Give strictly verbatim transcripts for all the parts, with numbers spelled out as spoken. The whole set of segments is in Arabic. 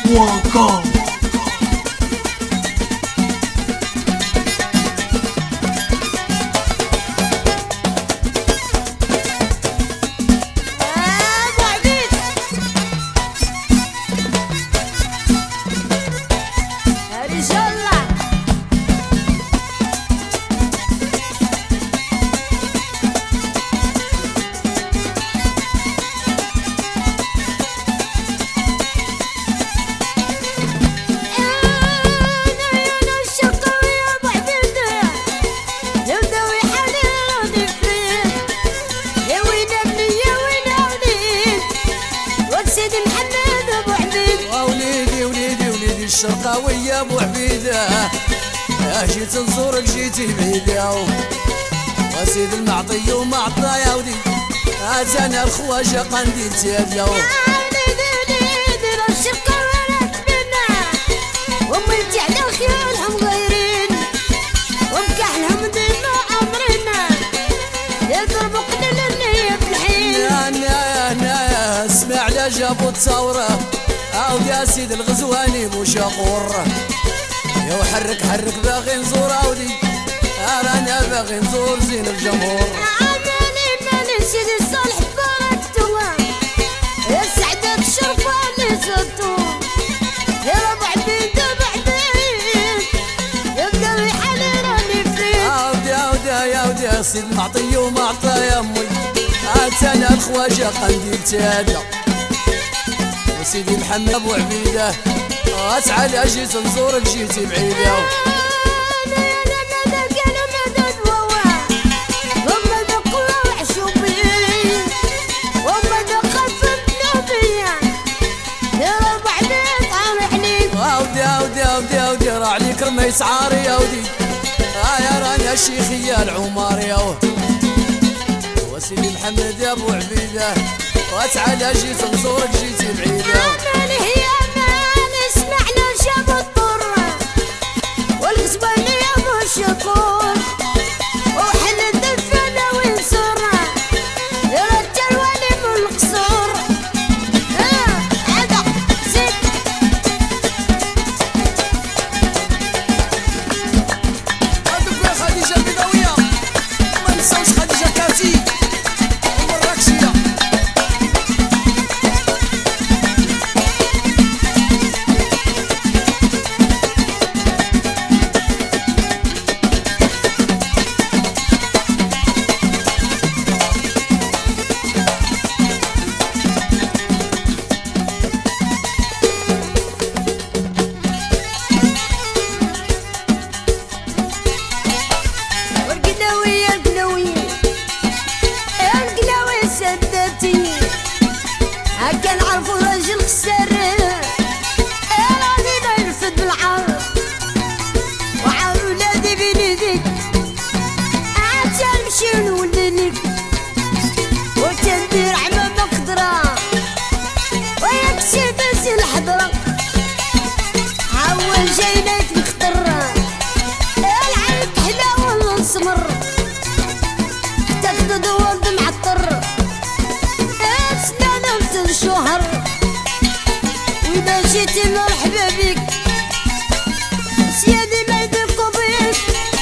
point com. الشرقاوية ابو عبيده جيت نزورك جيتي بعيده وسيد المعطي ومعطى يا ودي انا الخواجه قنديل تياديا يا وليدي وليدي راه الشرقاويه تبنا وامي على خيالهم غايرين وبكحلهم ديما عمرنا يضربوا قليل اللي بالحين يا انا انا اسمع على جابوا الثوره او يا سيد الغزواني بوشاقور يا حرك حرك باغي نزور عودي انا باغي نزور زين الجمهور مالي مالي سيدي الصالح باركتو يا سعدة الشرفة اللي صدتو يا ربع بين دبع بين يا بدوي حالي راني فين عودي عودي يا ودي يا سيد المعطي ومعطى يا امي انا الخواجه قنديل تيادا سيدي محمد ابو عبيده اسعد جيت نزورك جيتي بعيده عودي عودي عودي عودي راه عليك رميت عاري يا ودي ها يا راني الشيخ يا العمار يا وسيدي محمد يا ابو عبيده واسعد جيت نزورك جيتي بعيده مالي يا مالي اسمعنا شاب الطر والقصباني يا ابو الشكور وحل الدفنه وينصر يا رجال ولي من القصور ها عدا زيد هادوك يا خديجه البيضاويه وما نساوش خديجه كاتي والمراكشيه هكا نعرفو راجل خسر راني نرفد بالعار وعار ولادي بيديك عاد نمشي ونولي لك وتندير عمام قدرة وياك سيدتي الحضرة عول جايلك مخضرة العيب حلا ولا نسمر تاخد ولد معطر شهر وإذا جيتي مرحبا بيك سيادي ما يدقوا بيك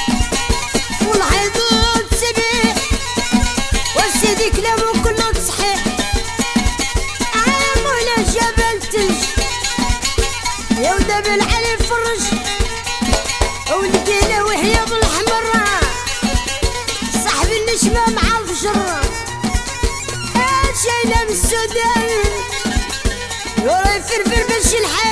والحيض سبيح وسيدي كلامه كله صحيح عام ولا جبل تج يا ودا بالعلي فرج ولقينا وحياض الحمر صاحبي النشمة مع الفجر شايلة من السودان وراي فرفر باش الحال